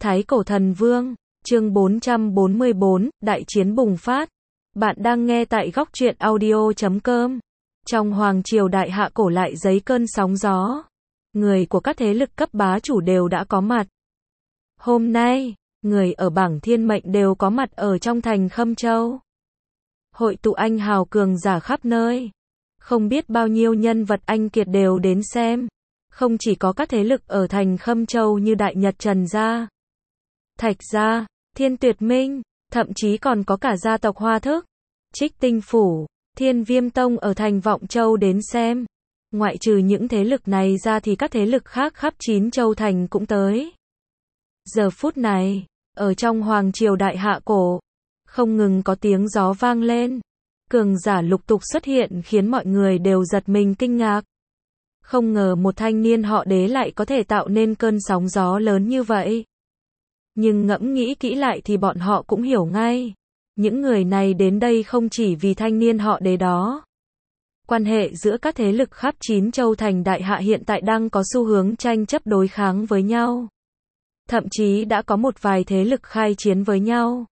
Thái Cổ Thần Vương, chương 444, Đại chiến bùng phát. Bạn đang nghe tại góc truyện audio.com. Trong Hoàng Triều Đại Hạ Cổ lại dấy cơn sóng gió. Người của các thế lực cấp bá chủ đều đã có mặt. Hôm nay, người ở bảng thiên mệnh đều có mặt ở trong thành Khâm Châu. Hội tụ anh hào cường giả khắp nơi. Không biết bao nhiêu nhân vật anh kiệt đều đến xem. Không chỉ có các thế lực ở thành Khâm Châu như Đại Nhật Trần Gia, Thạch Gia, Thiên Tuyệt Minh, thậm chí còn có cả gia tộc Hoa Thức, Trích Tinh Phủ, Thiên Viêm Tông ở thành Vọng Châu đến xem. Ngoại trừ những thế lực này ra thì các thế lực khác khắp 9 châu thành cũng tới. Giờ phút này, ở trong Hoàng Triều Đại Hạ Cổ, không ngừng có tiếng gió vang lên. Cường giả lục tục xuất hiện khiến mọi người đều giật mình kinh ngạc. Không ngờ một thanh niên họ Đế lại có thể tạo nên cơn sóng gió lớn như vậy. Nhưng ngẫm nghĩ kỹ lại thì bọn họ cũng hiểu ngay. Những người này đến đây không chỉ vì thanh niên họ Đế đó. Quan hệ giữa các thế lực khắp 9 châu thành Đại Hạ hiện tại đang có xu hướng tranh chấp đối kháng với nhau. Thậm chí đã có một vài thế lực khai chiến với nhau.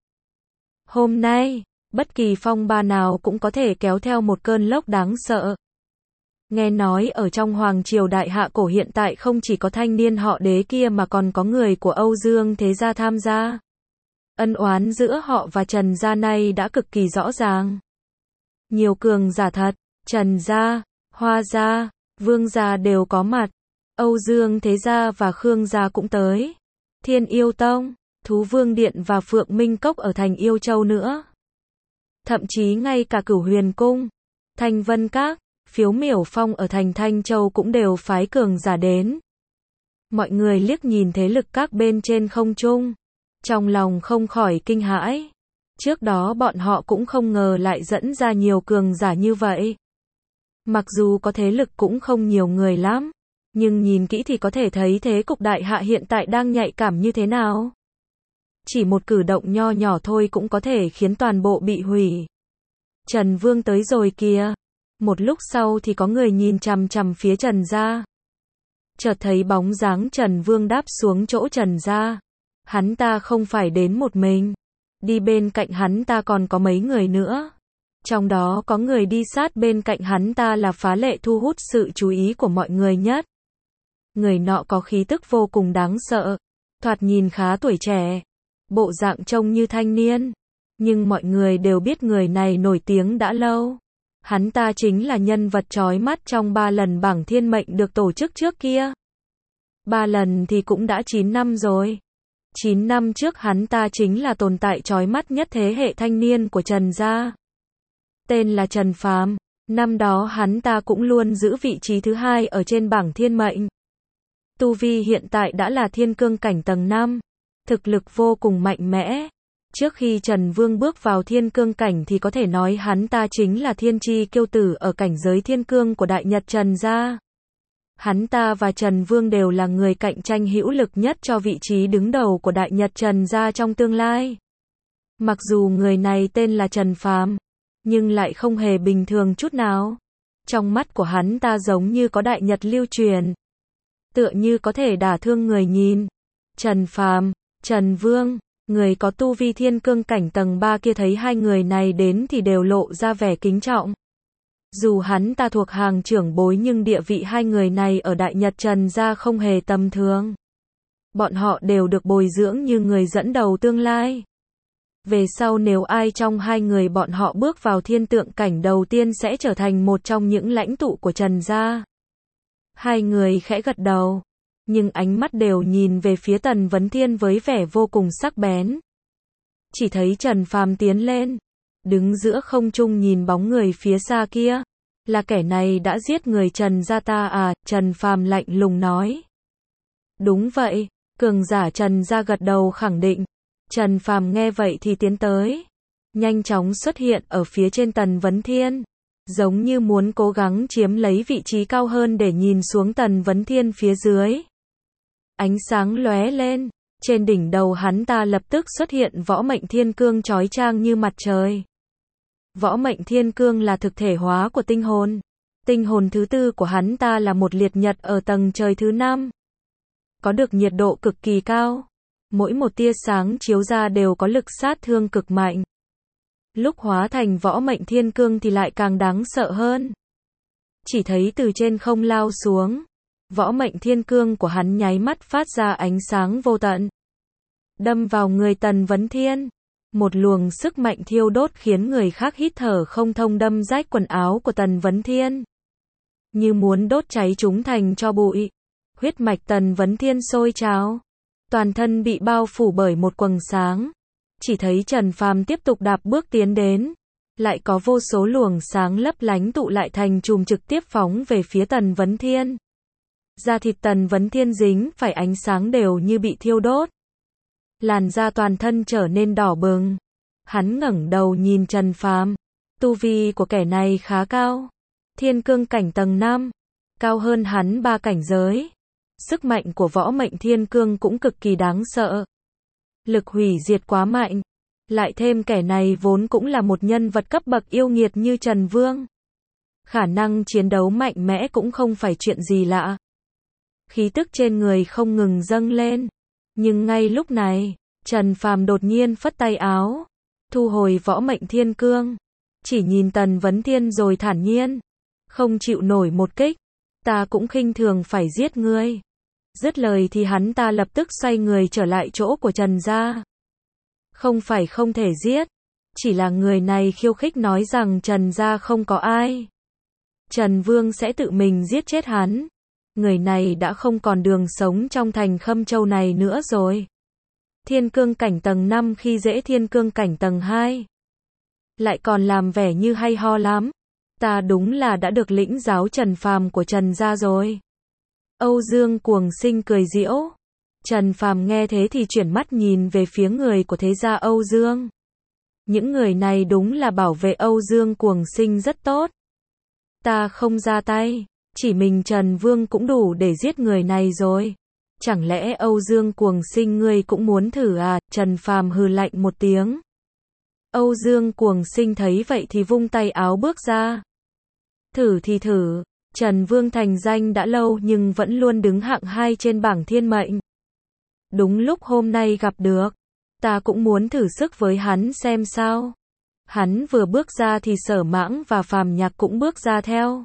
Hôm nay, bất kỳ phong ba nào cũng có thể kéo theo một cơn lốc đáng sợ. Nghe nói ở trong Hoàng Triều Đại Hạ Cổ hiện tại không chỉ có thanh niên họ Đế kia mà còn có người của Âu Dương Thế Gia tham gia. Ân oán giữa họ và Trần Gia này đã cực kỳ rõ ràng. Nhiều cường giả thật, Trần Gia, Hoa Gia, Vương Gia đều có mặt. Âu Dương Thế Gia và Khương Gia cũng tới. Thiên Yêu Tông, Thú Vương Điện và Phượng Minh Cốc ở thành Yêu Châu nữa. Thậm chí ngay cả Cửu Huyền Cung, Thanh Vân Các, Phiếu Miểu Phong ở thành Thanh Châu cũng đều phái cường giả đến. Mọi người liếc nhìn thế lực các bên trên không trung, trong lòng không khỏi kinh hãi. Trước đó bọn họ cũng không ngờ lại dẫn ra nhiều cường giả như vậy. Mặc dù có thế lực cũng không nhiều người lắm, nhưng nhìn kỹ thì có thể thấy thế cục Đại Hạ hiện tại đang nhạy cảm như thế nào. Chỉ một cử động nho nhỏ thôi cũng có thể khiến toàn bộ bị hủy. Trần Vương tới rồi kìa. Một lúc sau thì có người nhìn chằm chằm phía Trần Gia. Chợt thấy bóng dáng Trần Vương đáp xuống chỗ Trần Gia. Hắn ta không phải đến một mình. Đi bên cạnh hắn ta còn có mấy người nữa. Trong đó có người đi sát bên cạnh hắn ta là phá lệ thu hút sự chú ý của mọi người nhất. Người nọ có khí tức vô cùng đáng sợ. Thoạt nhìn khá tuổi trẻ. Bộ dạng trông như thanh niên. Nhưng mọi người đều biết người này nổi tiếng đã lâu. Hắn ta chính là nhân vật chói mắt trong 3 lần bảng thiên mệnh được tổ chức trước kia. 3 lần thì cũng đã 9 năm rồi. 9 năm trước hắn ta chính là tồn tại chói mắt nhất thế hệ thanh niên của Trần Gia. Tên là Trần Phàm. Năm đó hắn ta cũng luôn giữ vị trí thứ 2 ở trên bảng thiên mệnh. Tu vi hiện tại đã là thiên cương cảnh tầng 5. Thực lực vô cùng mạnh mẽ. Trước khi Trần Vương bước vào thiên cương cảnh thì có thể nói hắn ta chính là thiên chi kiêu tử ở cảnh giới thiên cương của Đại Nhật Trần Gia. Hắn ta và Trần Vương đều là người cạnh tranh hữu lực nhất cho vị trí đứng đầu của Đại Nhật Trần Gia trong tương lai. Mặc dù người này tên là Trần Phàm, nhưng lại không hề bình thường chút nào. Trong mắt của hắn ta giống như có Đại Nhật lưu truyền. Tựa như có thể đả thương người nhìn. Trần Phàm, Trần Vương, người có tu vi thiên cương cảnh tầng 3 kia thấy hai người này đến thì đều lộ ra vẻ kính trọng. Dù hắn ta thuộc hàng trưởng bối nhưng địa vị hai người này ở Đại Nhật Trần Gia không hề tầm thường. Bọn họ đều được bồi dưỡng như người dẫn đầu tương lai. Về sau nếu ai trong hai người bọn họ bước vào thiên tượng cảnh đầu tiên sẽ trở thành một trong những lãnh tụ của Trần Gia. Hai người khẽ gật đầu. Nhưng ánh mắt đều nhìn về phía Tần Vấn Thiên với vẻ vô cùng sắc bén. Chỉ thấy Trần Phàm tiến lên, đứng giữa không trung nhìn bóng người phía xa kia. Là kẻ này đã giết người Trần Gia ta à? Trần Phàm lạnh lùng nói. Đúng vậy, cường giả Trần Gia gật đầu khẳng định. Trần Phàm nghe vậy thì tiến tới. Nhanh chóng xuất hiện ở phía trên Tần Vấn Thiên. Giống như muốn cố gắng chiếm lấy vị trí cao hơn để nhìn xuống Tần Vấn Thiên phía dưới. Ánh sáng lóe lên, trên đỉnh đầu hắn ta lập tức xuất hiện võ mệnh thiên cương chói chang như mặt trời. Võ mệnh thiên cương là thực thể hóa của tinh hồn. Tinh hồn thứ tư của hắn ta là một liệt nhật ở tầng trời thứ 5. Có được nhiệt độ cực kỳ cao. Mỗi một tia sáng chiếu ra đều có lực sát thương cực mạnh. Lúc hóa thành võ mệnh thiên cương thì lại càng đáng sợ hơn. Chỉ thấy từ trên không lao xuống, võ mệnh thiên cương của hắn nháy mắt phát ra ánh sáng vô tận. Đâm vào người Tần Vấn Thiên. Một luồng sức mạnh thiêu đốt khiến người khác hít thở không thông, đâm rách quần áo của Tần Vấn Thiên. Như muốn đốt cháy chúng thành tro bụi. Huyết mạch Tần Vấn Thiên sôi trào. Toàn thân bị bao phủ bởi một quầng sáng. Chỉ thấy Trần Phàm tiếp tục đạp bước tiến đến. Lại có vô số luồng sáng lấp lánh tụ lại thành chùm trực tiếp phóng về phía Tần Vấn Thiên. Da thịt Tần Vấn Thiên dính phải ánh sáng đều như bị thiêu đốt. Làn da toàn thân trở nên đỏ bừng. Hắn ngẩng đầu nhìn Trần Phàm. Tu vi của kẻ này khá cao. Thiên cương cảnh tầng 5. Cao hơn hắn 3 cảnh giới. Sức mạnh của võ mệnh thiên cương cũng cực kỳ đáng sợ. Lực hủy diệt quá mạnh. Lại thêm kẻ này vốn cũng là một nhân vật cấp bậc yêu nghiệt như Trần Vương. Khả năng chiến đấu mạnh mẽ cũng không phải chuyện gì lạ. Khí tức trên người không ngừng dâng lên. Nhưng ngay lúc này, Trần Phàm đột nhiên phất tay áo, thu hồi võ mệnh thiên cương, chỉ nhìn Tần Vấn Thiên rồi thản nhiên, không chịu nổi một kích, ta cũng khinh thường phải giết ngươi. Dứt lời thì hắn ta lập tức xoay người trở lại chỗ của Trần gia. Không phải không thể giết, chỉ là người này khiêu khích nói rằng Trần gia không có ai. Trần Vương sẽ tự mình giết chết hắn. Người này đã không còn đường sống trong thành Khâm Châu này nữa rồi. Thiên cương cảnh tầng 5 khi dễ thiên cương cảnh tầng 2. Lại còn làm vẻ như hay ho lắm. Ta đúng là đã được lĩnh giáo Trần Phàm của Trần gia rồi. Âu Dương Cuồng Sinh cười giễu. Trần Phàm nghe thế thì chuyển mắt nhìn về phía người của thế gia Âu Dương. Những người này đúng là bảo vệ Âu Dương Cuồng Sinh rất tốt. Ta không ra tay. Chỉ mình Trần Vương cũng đủ để giết người này rồi. Chẳng lẽ Âu Dương Cuồng Sinh ngươi cũng muốn thử à? Trần Phàm hừ lạnh một tiếng. Âu Dương Cuồng Sinh thấy vậy thì vung tay áo bước ra. Thử thì thử. Trần Vương thành danh đã lâu nhưng vẫn luôn đứng hạng 2 trên bảng thiên mệnh. Đúng lúc hôm nay gặp được. Ta cũng muốn thử sức với hắn xem sao. Hắn vừa bước ra thì Sở Mãng và Phàm Nhạc cũng bước ra theo.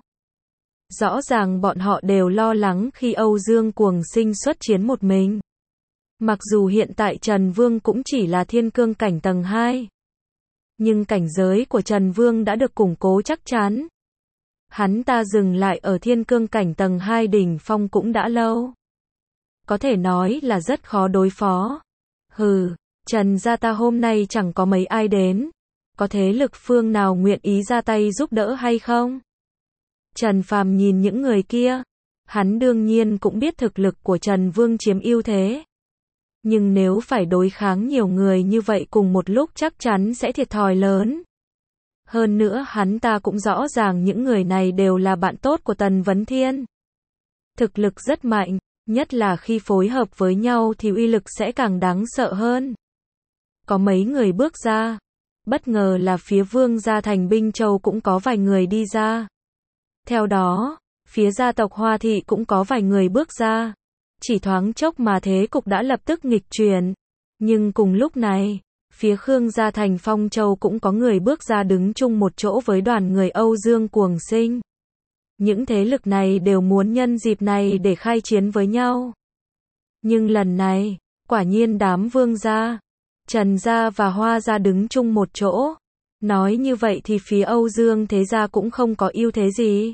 Rõ ràng bọn họ đều lo lắng khi Âu Dương Cuồng Sinh xuất chiến một mình. Mặc dù hiện tại Trần Vương cũng chỉ là thiên cương cảnh tầng 2. Nhưng cảnh giới của Trần Vương đã được củng cố chắc chắn. Hắn ta dừng lại ở thiên cương cảnh tầng 2 đỉnh phong cũng đã lâu. Có thể nói là rất khó đối phó. Hừ, Trần gia ta hôm nay chẳng có mấy ai đến. Có thế lực phương nào nguyện ý ra tay giúp đỡ hay không? Trần Phàm nhìn những người kia. Hắn đương nhiên cũng biết thực lực của Trần Vương chiếm ưu thế. Nhưng nếu phải đối kháng nhiều người như vậy cùng một lúc chắc chắn sẽ thiệt thòi lớn. Hơn nữa hắn ta cũng rõ ràng những người này đều là bạn tốt của Tần Vấn Thiên. Thực lực rất mạnh, nhất là khi phối hợp với nhau thì uy lực sẽ càng đáng sợ hơn. Có mấy người bước ra. Bất ngờ là phía Vương gia thành Binh Châu cũng có vài người đi ra. Theo đó, phía gia tộc Hoa Thị cũng có vài người bước ra. Chỉ thoáng chốc mà thế cục đã lập tức nghịch chuyển. Nhưng cùng lúc này, phía Khương gia thành Phong Châu cũng có người bước ra đứng chung một chỗ với đoàn người Âu Dương Cuồng Sinh. Những thế lực này đều muốn nhân dịp này để khai chiến với nhau. Nhưng lần này, quả nhiên đám Vương gia, Trần gia và Hoa gia đứng chung một chỗ. Nói như vậy thì phía Âu Dương thế gia cũng không có ưu thế gì.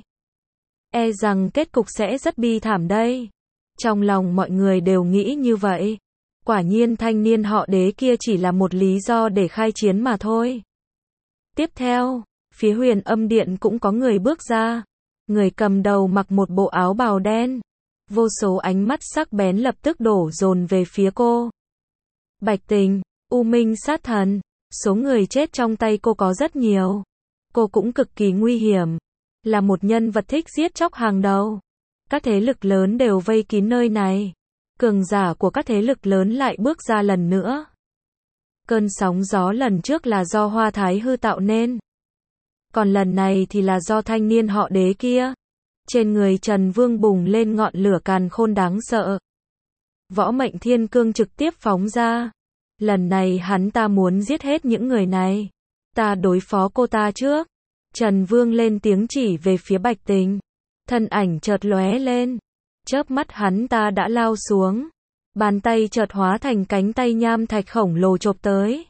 E rằng kết cục sẽ rất bi thảm đây. Trong lòng mọi người đều nghĩ như vậy. Quả nhiên thanh niên họ Đế kia chỉ là một lý do để khai chiến mà thôi. Tiếp theo, phía Huyền Âm Điện cũng có người bước ra. Người cầm đầu mặc một bộ áo bào đen. Vô số ánh mắt sắc bén lập tức đổ dồn về phía cô. Bạch Tình, U Minh sát thần. Số người chết trong tay cô có rất nhiều. Cô cũng cực kỳ nguy hiểm. Là một nhân vật thích giết chóc hàng đầu. Các thế lực lớn đều vây kín nơi này. Cường giả của các thế lực lớn lại bước ra lần nữa. Cơn sóng gió lần trước là do Hoa Thái Hư tạo nên. Còn lần này thì là do thanh niên họ Đế kia. Trên người Trần Vương bùng lên ngọn lửa càn khôn đáng sợ. Võ mệnh thiên cương trực tiếp phóng ra. Lần này hắn ta muốn giết hết những người này. Ta đối phó cô ta trước. Trần Vương lên tiếng chỉ về phía Bạch Tình. Thân ảnh chợt lóe lên. Chớp mắt hắn ta đã lao xuống. Bàn tay chợt hóa thành cánh tay nham thạch khổng lồ chộp tới.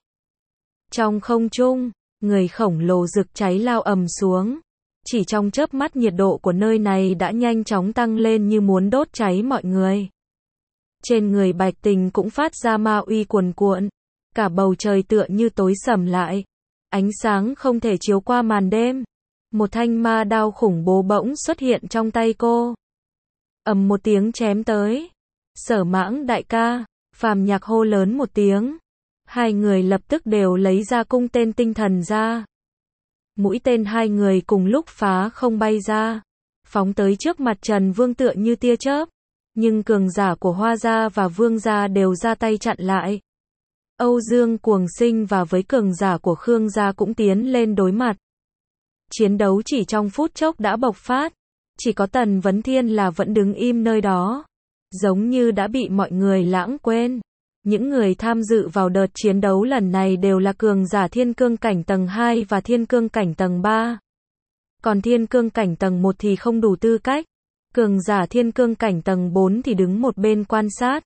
Trong không trung, người khổng lồ rực cháy lao ầm xuống. Chỉ trong chớp mắt nhiệt độ của nơi này đã nhanh chóng tăng lên như muốn đốt cháy mọi người. Trên người Bạch Tình cũng phát ra ma uy cuồn cuộn. Cả bầu trời tựa như tối sầm lại. Ánh sáng không thể chiếu qua màn đêm. Một thanh ma đao khủng bố bỗng xuất hiện trong tay cô. Ầm một tiếng chém tới. Sở Mãng đại ca, Phàm Nhạc hô lớn một tiếng. Hai người lập tức đều lấy ra cung tên tinh thần ra. Mũi tên hai người cùng lúc phá không bay ra. Phóng tới trước mặt Trần Vương tựa như tia chớp. Nhưng cường giả của Hoa gia và Vương gia đều ra tay chặn lại. Âu Dương Cuồng Sinh và với cường giả của Khương gia cũng tiến lên đối mặt. Chiến đấu chỉ trong phút chốc đã bộc phát. Chỉ có Tần Vấn Thiên là vẫn đứng im nơi đó. Giống như đã bị mọi người lãng quên. Những người tham dự vào đợt chiến đấu lần này đều là cường giả thiên cương cảnh tầng 2 và thiên cương cảnh tầng 3. Còn thiên cương cảnh tầng 1 thì không đủ tư cách. Cường giả thiên cương cảnh tầng 4 thì đứng một bên quan sát.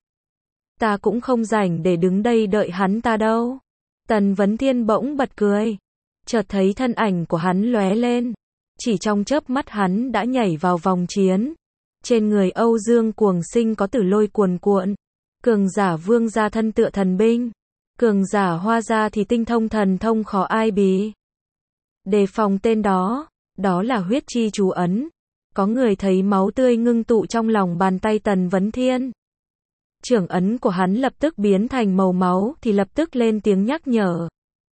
Ta cũng không rảnh để đứng đây đợi hắn ta đâu. Tần Vấn Thiên bỗng bật cười. Chợt thấy thân ảnh của hắn lóe lên. Chỉ trong chớp mắt hắn đã nhảy vào vòng chiến. Trên người Âu Dương Cuồng Sinh có tử lôi cuồn cuộn. Cường giả Vương gia thân tựa thần binh. Cường giả Hoa gia thì tinh thông thần thông khó ai bì. Đề phòng tên đó. Đó là huyết chi chú ấn. Có người thấy máu tươi ngưng tụ trong lòng bàn tay Tần Vấn Thiên. Trưởng ấn của hắn lập tức biến thành màu máu thì lập tức lên tiếng nhắc nhở.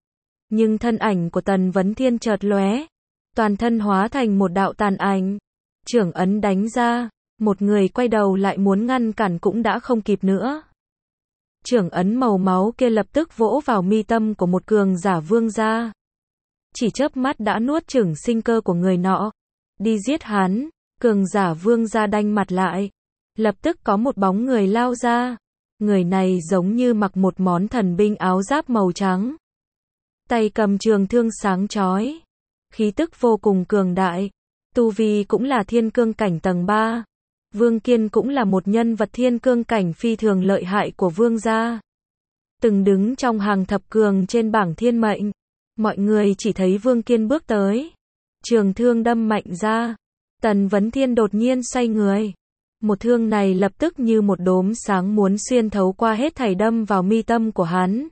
Nhưng thân ảnh của Tần Vấn Thiên chợt lóe. Toàn thân hóa thành một đạo tàn ảnh. Trưởng ấn đánh ra. Một người quay đầu lại muốn ngăn cản cũng đã không kịp nữa. Trưởng ấn màu máu kia lập tức vỗ vào mi tâm của một cường giả Vương gia. Chỉ chớp mắt đã nuốt chửng sinh cơ của người nọ. Đi giết hắn. Cường giả Vương gia đanh mặt lại. Lập tức có một bóng người lao ra. Người này giống như mặc một món thần binh áo giáp màu trắng. Tay cầm trường thương sáng chói. Khí tức vô cùng cường đại. Tu vi cũng là thiên cương cảnh tầng 3. Vương Kiên cũng là một nhân vật thiên cương cảnh phi thường lợi hại của Vương gia. Từng đứng trong hàng thập cường trên bảng thiên mệnh. Mọi người chỉ thấy Vương Kiên bước tới. Trường thương đâm mạnh ra. Tần Vấn Thiên đột nhiên xoay người. Một thương này lập tức như một đốm sáng muốn xuyên thấu qua hết thảy đâm vào mi tâm của hắn.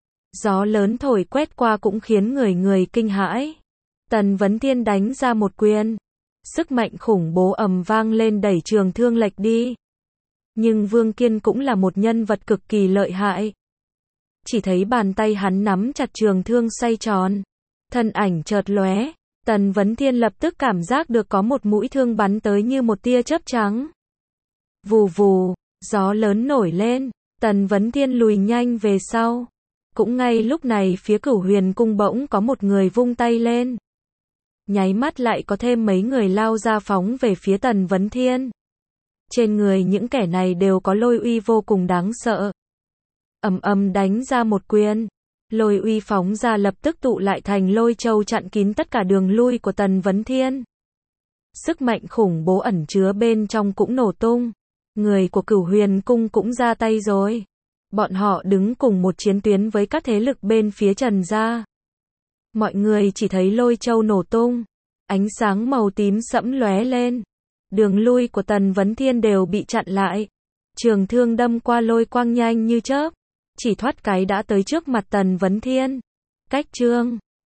Gió lớn thổi quét qua cũng khiến người kinh hãi. Tần Vấn Thiên đánh ra một quyền. Sức mạnh khủng bố ầm vang lên đẩy trường thương lệch đi. Nhưng Vương Kiên cũng là một nhân vật cực kỳ lợi hại. Chỉ thấy bàn tay hắn nắm chặt trường thương xoay tròn. Thân ảnh chợt lóe. Tần Vấn Thiên lập tức cảm giác được có một mũi thương bắn tới như một tia chớp trắng. Vù vù, gió lớn nổi lên. Tần Vấn Thiên lùi nhanh về sau. Cũng ngay lúc này phía Cửu Huyền cung bỗng có một người vung tay lên. Nháy mắt lại có thêm mấy người lao ra phóng về phía Tần Vấn Thiên. Trên người những kẻ này đều có lôi uy vô cùng đáng sợ. Ầm ầm đánh ra một quyền. Lôi uy phóng ra lập tức tụ lại thành lôi châu chặn kín tất cả đường lui của Tần Vấn Thiên. Sức mạnh khủng bố ẩn chứa bên trong cũng nổ tung. Người của Cửu Huyền cung cũng ra tay rồi. Bọn họ đứng cùng một chiến tuyến với các thế lực bên phía Trần gia. Mọi người chỉ thấy lôi châu nổ tung. Ánh sáng màu tím sẫm lóe lên. Đường lui của Tần Vấn Thiên đều bị chặn lại. Trường thương đâm qua lôi quang nhanh như chớp. Chỉ thoát cái đã tới trước mặt Tần Vấn Thiên. Cách chương